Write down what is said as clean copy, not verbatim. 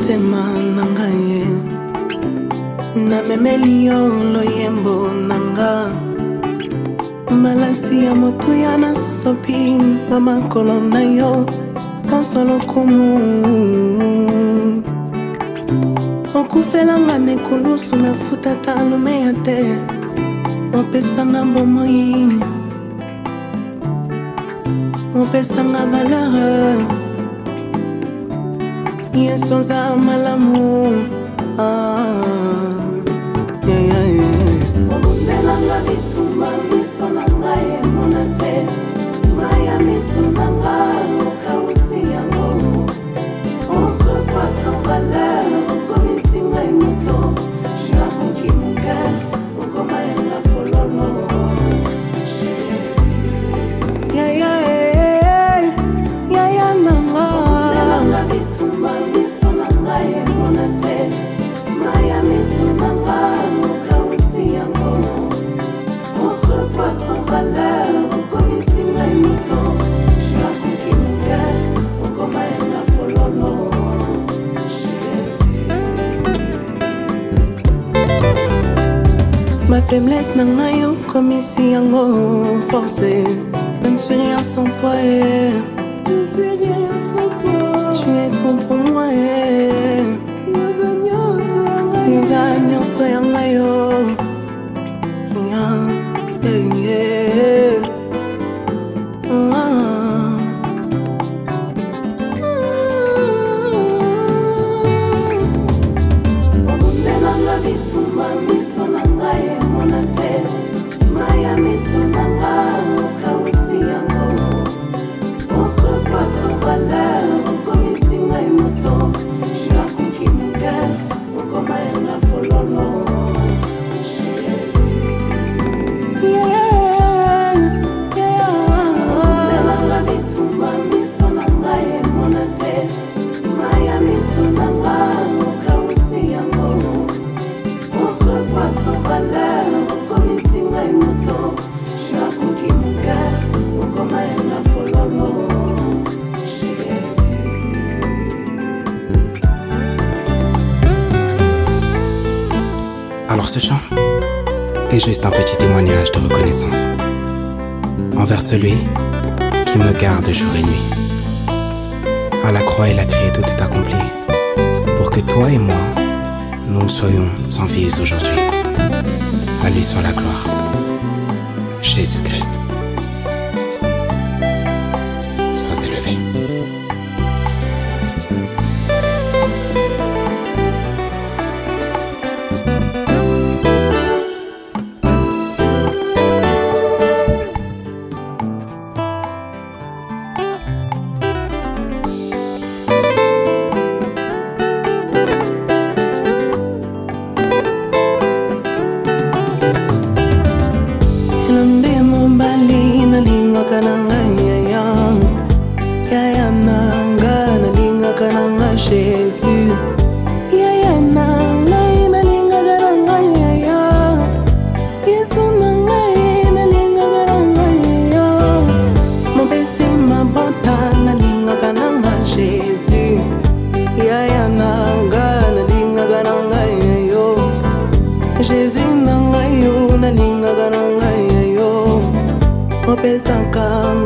motema na ngai na memeli yo loyembo na nga malasi ya motuya na sopi na makolo na yo konsolo kumu okufelanga nekulusu na futa talumeya te opesanga bomoi opesanga valeur yesoza malamu obundelanga bitumba miso na ngai emona te maya miso na ngai okawisi yango autrefois sans valeur okomisi ngai moto tu as conquis mon cœur okoma yanga fololo yaya nanga obundelanga bitumba miso na ngai emona te maya miso na ngai okawisi yango autrefois sans valeur okomisi ngai moto tu as conquis mon cœur okoma yanga fololo ma faiblesse na ngai okomisi yango forcé. Je ne suis rien sans toi je ne suis rien sans toi. Tu es tout pour moi Yoza nyonso ya ngai yo obundelanga bitumba miso na ngai emona te maya miso na ngai okawisi yango autrefois sans valeur okomisi ngai moto tu as conquis mon cœur okoma yanga fololo obundelanga bitumba miso na ngai emona te maya miso na ngai okawisi yango autrefois sans valeur okomisi ngai moto tu as conquis mon cœur okoma yanga fololo Alors ce chant est juste un petit témoignage de reconnaissance envers celui qui me garde jour et nuit. À la croix il a crié, tout est accompli, pour que toi et moi, nous soyons en vie aujourd'hui. À lui soit la gloire. Jésus-Christ. Sois élevé. Jésus, yaya nanga inalinga garanga yaya, Yesu nanga inalinga garanga yaya, mobesi mabota nalinga garanga Jésus, yaya nanga nalinga garanga yayo, Jésus nanga yo nalinga garanga yayo, mobesa